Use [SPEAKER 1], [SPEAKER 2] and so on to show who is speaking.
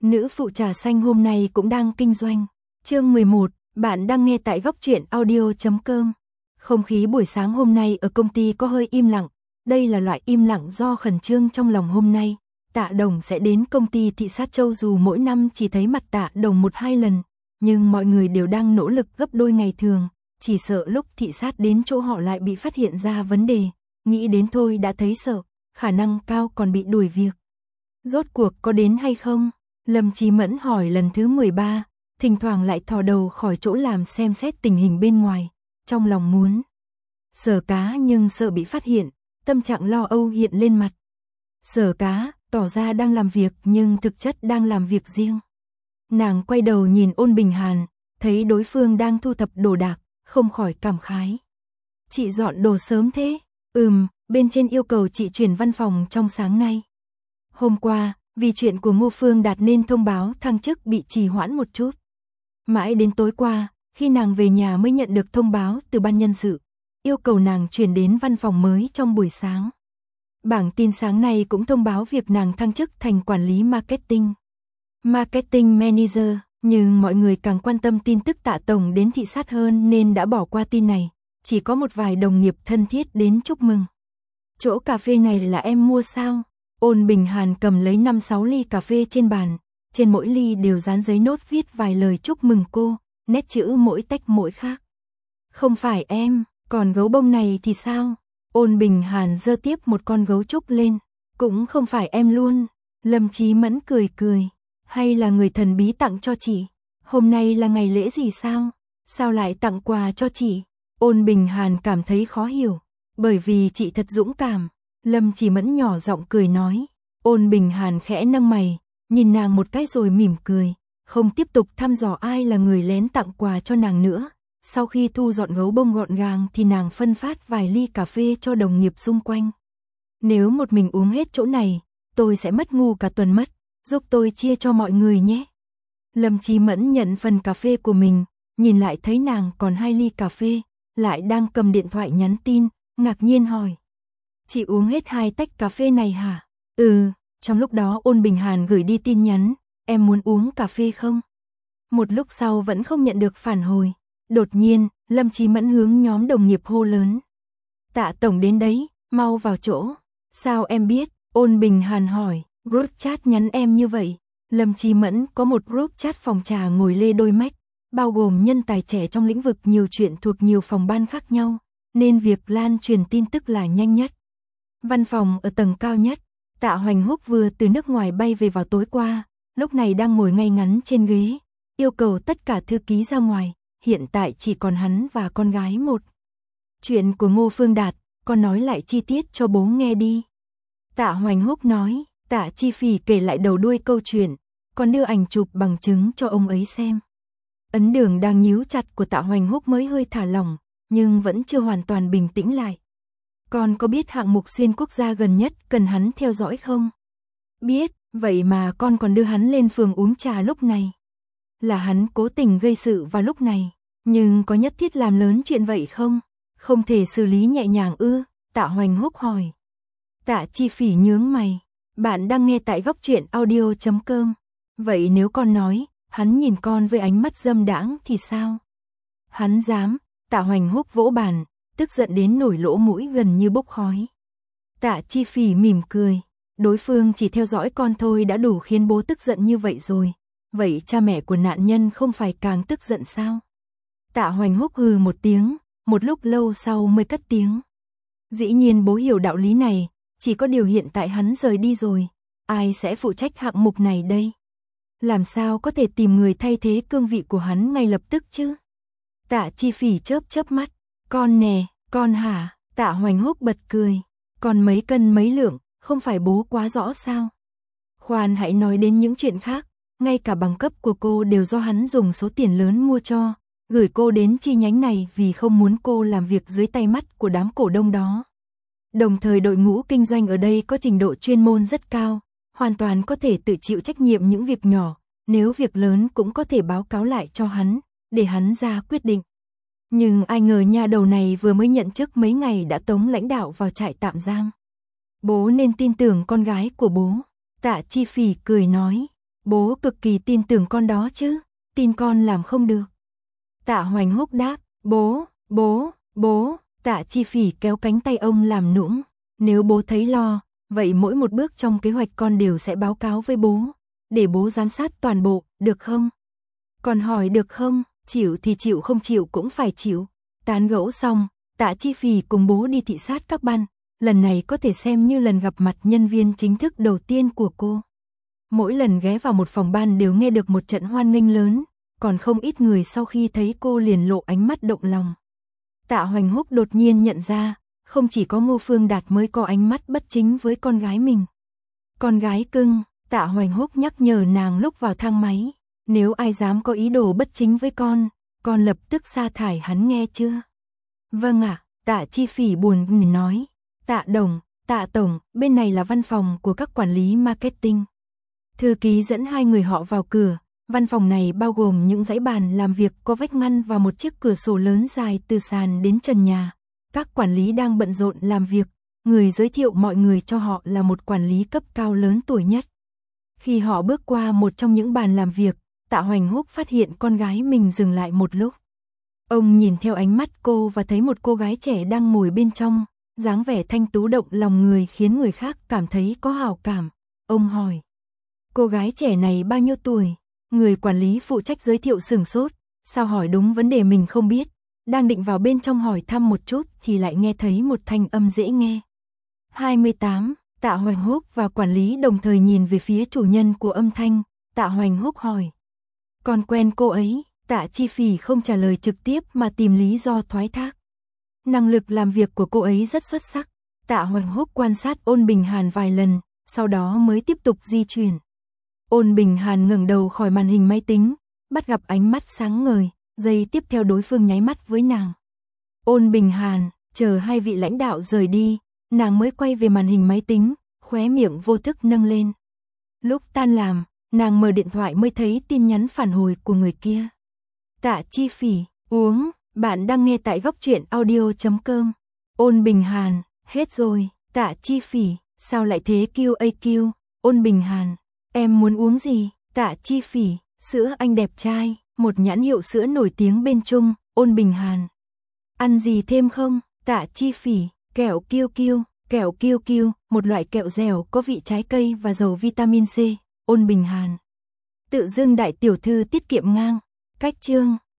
[SPEAKER 1] Nữ phụ trà xanh hôm nay cũng đang kinh doanh. Chương 11, bạn đang nghe tại góc truyện audio.com. Không khí buổi sáng hôm nay ở công ty có hơi im lặng. Đây là loại im lặng do khẩn trương trong lòng hôm nay. Tạ Đồng sẽ đến công ty thị sát Châu, dù mỗi năm chỉ thấy mặt Tạ Đồng 1-2 lần, nhưng mọi người đều đang nỗ lực gấp đôi ngày thường, chỉ sợ lúc thị sát đến chỗ họ lại bị phát hiện ra vấn đề, nghĩ đến thôi đã thấy sợ, khả năng cao còn bị đuổi việc. Rốt cuộc có đến hay không? Lâm Chí Mẫn hỏi lần thứ 13, thỉnh thoảng lại thò đầu khỏi chỗ làm xem xét tình hình bên ngoài, trong lòng muốn Sở Cá nhưng sợ bị phát hiện, tâm trạng lo âu hiện lên mặt. Sở Cá tỏ ra đang làm việc nhưng thực chất đang làm việc riêng. Nàng quay đầu nhìn Ôn Bình Hàn, thấy đối phương đang thu thập đồ đạc, không khỏi cảm khái. Chị dọn đồ sớm thế? Bên trên yêu cầu chị chuyển văn phòng trong sáng nay. Hôm qua, vì chuyện của Ngô Phương Đạt nên thông báo thăng chức bị trì hoãn một chút. Mãi đến tối qua, khi nàng về nhà mới nhận được thông báo từ ban nhân sự, yêu cầu nàng chuyển đến văn phòng mới trong buổi sáng. Bảng tin sáng nay cũng thông báo việc nàng thăng chức thành quản lý Marketing Manager, nhưng mọi người càng quan tâm tin tức Tạ Tổng đến thị sát hơn nên đã bỏ qua tin này, chỉ có một vài đồng nghiệp thân thiết đến chúc mừng. Chỗ cà phê này là em mua sao? Ôn Bình Hàn cầm lấy 5-6 ly cà phê trên bàn, trên mỗi ly đều dán giấy nốt viết vài lời chúc mừng cô, nét chữ mỗi tách mỗi khác. Không phải em, còn gấu bông này thì sao? Ôn Bình Hàn giơ tiếp một con gấu trúc lên, cũng không phải em luôn. Lâm Chí Mẫn cười cười, hay là người thần bí tặng cho chị? Hôm nay là ngày lễ gì sao? Sao lại tặng quà cho chị? Ôn Bình Hàn cảm thấy khó hiểu, bởi vì chị thật dũng cảm. Lâm Chí Mẫn nhỏ giọng cười nói. Ôn Bình Hàn khẽ nâng mày, nhìn nàng một cái rồi mỉm cười, không tiếp tục thăm dò ai là người lén tặng quà cho nàng nữa. Sau khi thu dọn gấu bông gọn gàng thì nàng phân phát vài ly cà phê cho đồng nghiệp xung quanh. Nếu một mình uống hết chỗ này, tôi sẽ mất ngu cả tuần mất, giúp tôi chia cho mọi người nhé. Lâm Chí Mẫn nhận phần cà phê của mình, nhìn lại thấy nàng còn 2 ly cà phê, lại đang cầm điện thoại nhắn tin, ngạc nhiên hỏi. Chị uống hết 2 tách cà phê này hả? Trong lúc đó Ôn Bình Hàn gửi đi tin nhắn, em muốn uống cà phê không? Một lúc sau vẫn không nhận được phản hồi. Đột nhiên, Lâm Chí Mẫn hướng nhóm đồng nghiệp hô lớn. Tạ Tổng đến đấy, mau vào chỗ. Sao em biết? Ôn Bình Hàn hỏi, group chat nhắn em như vậy. Lâm Chí Mẫn có một group chat phòng trà ngồi lê đôi mách, bao gồm nhân tài trẻ trong lĩnh vực nhiều chuyện thuộc nhiều phòng ban khác nhau, nên việc lan truyền tin tức là nhanh nhất. Văn phòng ở tầng cao nhất, Tạ Hoành Húc vừa từ nước ngoài bay về vào tối qua, lúc này đang ngồi ngay ngắn trên ghế, yêu cầu tất cả thư ký ra ngoài, hiện tại chỉ còn hắn và con gái một. Chuyện của Ngô Phương Đạt, con nói lại chi tiết cho bố nghe đi. Tạ Hoành Húc nói. Tạ Chi Phỉ kể lại đầu đuôi câu chuyện, còn đưa ảnh chụp bằng chứng cho ông ấy xem. Ấn Đường đang nhíu chặt của Tạ Hoành Húc mới hơi thả lỏng, nhưng vẫn chưa hoàn toàn bình tĩnh lại. Con có biết hạng mục xuyên quốc gia gần nhất cần hắn theo dõi không? Biết, vậy mà con còn đưa hắn lên phường uống trà lúc này. Là hắn cố tình gây sự vào lúc này, nhưng có nhất thiết làm lớn chuyện vậy không? Không thể xử lý nhẹ nhàng ư? Tạ Hoành Húc hỏi. Tạ Chi Phỉ nhướng mày. Bạn đang nghe tại góc truyện audio.com. Vậy nếu con nói, hắn nhìn con với ánh mắt dâm đãng thì sao? Hắn dám. Tạ Hoành Húc vỗ bàn, tức giận đến nổi lỗ mũi gần như bốc khói. Tạ Chi Phỉ mỉm cười. Đối phương chỉ theo dõi con thôi đã đủ khiến bố tức giận như vậy rồi. Vậy cha mẹ của nạn nhân không phải càng tức giận sao? Tạ Hoành Húc hừ một tiếng, một lúc lâu sau mới cất tiếng. Dĩ nhiên bố hiểu đạo lý này, chỉ có điều hiện tại hắn rời đi rồi, ai sẽ phụ trách hạng mục này đây? Làm sao có thể tìm người thay thế cương vị của hắn ngay lập tức chứ? Tạ Chi Phỉ chớp mắt, con nè, con hả? Tạ Hoành Húc bật cười, con mấy cân mấy lượng, không phải bố quá rõ sao? Khoan hãy nói đến những chuyện khác, ngay cả bằng cấp của cô đều do hắn dùng số tiền lớn mua cho, gửi cô đến chi nhánh này vì không muốn cô làm việc dưới tay mắt của đám cổ đông đó. Đồng thời đội ngũ kinh doanh ở đây có trình độ chuyên môn rất cao, hoàn toàn có thể tự chịu trách nhiệm những việc nhỏ, nếu việc lớn cũng có thể báo cáo lại cho hắn, để hắn ra quyết định. Nhưng ai ngờ nha đầu này vừa mới nhận chức mấy ngày đã tống lãnh đạo vào trại tạm giam. Bố nên tin tưởng con gái của bố. Tạ Chi Phỉ cười nói. Bố cực kỳ tin tưởng con đó chứ, tin con làm không được. Tạ Hoành Húc đáp, bố, Tạ Chi Phỉ kéo cánh tay ông làm nũng, nếu bố thấy lo, vậy mỗi một bước trong kế hoạch con đều sẽ báo cáo với bố, để bố giám sát toàn bộ, được không? Con hỏi được không, chịu thì chịu, không chịu cũng phải chịu. Tán gẫu xong, Tạ Chi Phỉ cùng bố đi thị sát các ban, lần này có thể xem như lần gặp mặt nhân viên chính thức đầu tiên của cô. Mỗi lần ghé vào một phòng ban đều nghe được một trận hoan nghênh lớn, còn không ít người sau khi thấy cô liền lộ ánh mắt động lòng. Tạ Hoành Húc đột nhiên nhận ra, không chỉ có Ngô Phương Đạt mới có ánh mắt bất chính với con gái mình. Con gái cưng, Tạ Hoành Húc nhắc nhở nàng lúc vào thang máy, nếu ai dám có ý đồ bất chính với con lập tức sa thải hắn nghe chưa? Vâng ạ, Tạ Chi Phỉ buồn nói. Tạ Đồng, Tạ Tổng, bên này là văn phòng của các quản lý marketing. Thư ký dẫn hai người họ vào cửa, văn phòng này bao gồm những dãy bàn làm việc có vách ngăn và một chiếc cửa sổ lớn dài từ sàn đến trần nhà. Các quản lý đang bận rộn làm việc, người giới thiệu mọi người cho họ là một quản lý cấp cao lớn tuổi nhất. Khi họ bước qua một trong những bàn làm việc, Tạ Hoành Húc phát hiện con gái mình dừng lại một lúc. Ông nhìn theo ánh mắt cô và thấy một cô gái trẻ đang ngồi bên trong, dáng vẻ thanh tú động lòng người khiến người khác cảm thấy có hảo cảm. Ông hỏi, cô gái trẻ này bao nhiêu tuổi? Người quản lý phụ trách giới thiệu sửng sốt, sao hỏi đúng vấn đề mình không biết, đang định vào bên trong hỏi thăm một chút thì lại nghe thấy một thanh âm dễ nghe. 28, Tạ Hoành Húc và quản lý đồng thời nhìn về phía chủ nhân của âm thanh. Tạ Hoành Húc hỏi, con quen cô ấy? Tạ Chi Phỉ không trả lời trực tiếp mà tìm lý do thoái thác. Năng lực làm việc của cô ấy rất xuất sắc. Tạ Hoành Húc quan sát Ôn Bình Hàn vài lần, sau đó mới tiếp tục di chuyển. Ôn Bình Hàn ngẩng đầu khỏi màn hình máy tính, bắt gặp ánh mắt sáng ngời, giây tiếp theo đối phương nháy mắt với nàng. Ôn Bình Hàn, chờ hai vị lãnh đạo rời đi, nàng mới quay về màn hình máy tính, khóe miệng vô thức nâng lên. Lúc tan làm, nàng mở điện thoại mới thấy tin nhắn phản hồi của người kia. Tạ Chi Phỉ, uống, bạn đang nghe tại góc truyện audio.com. Ôn Bình Hàn, hết rồi. Tạ Chi Phỉ, sao lại thế QAQ? Ôn Bình Hàn, em muốn uống gì? Tạ Chi Phỉ, sữa anh đẹp trai, một nhãn hiệu sữa nổi tiếng bên Trung. Ôn Bình Hàn, ăn gì thêm không? Tạ Chi Phỉ, kẹo Kiêu Kiêu, một loại kẹo dẻo có vị trái cây và giàu vitamin C. Ôn Bình Hàn, tự dưng đại tiểu thư tiết kiệm ngang. Cách chương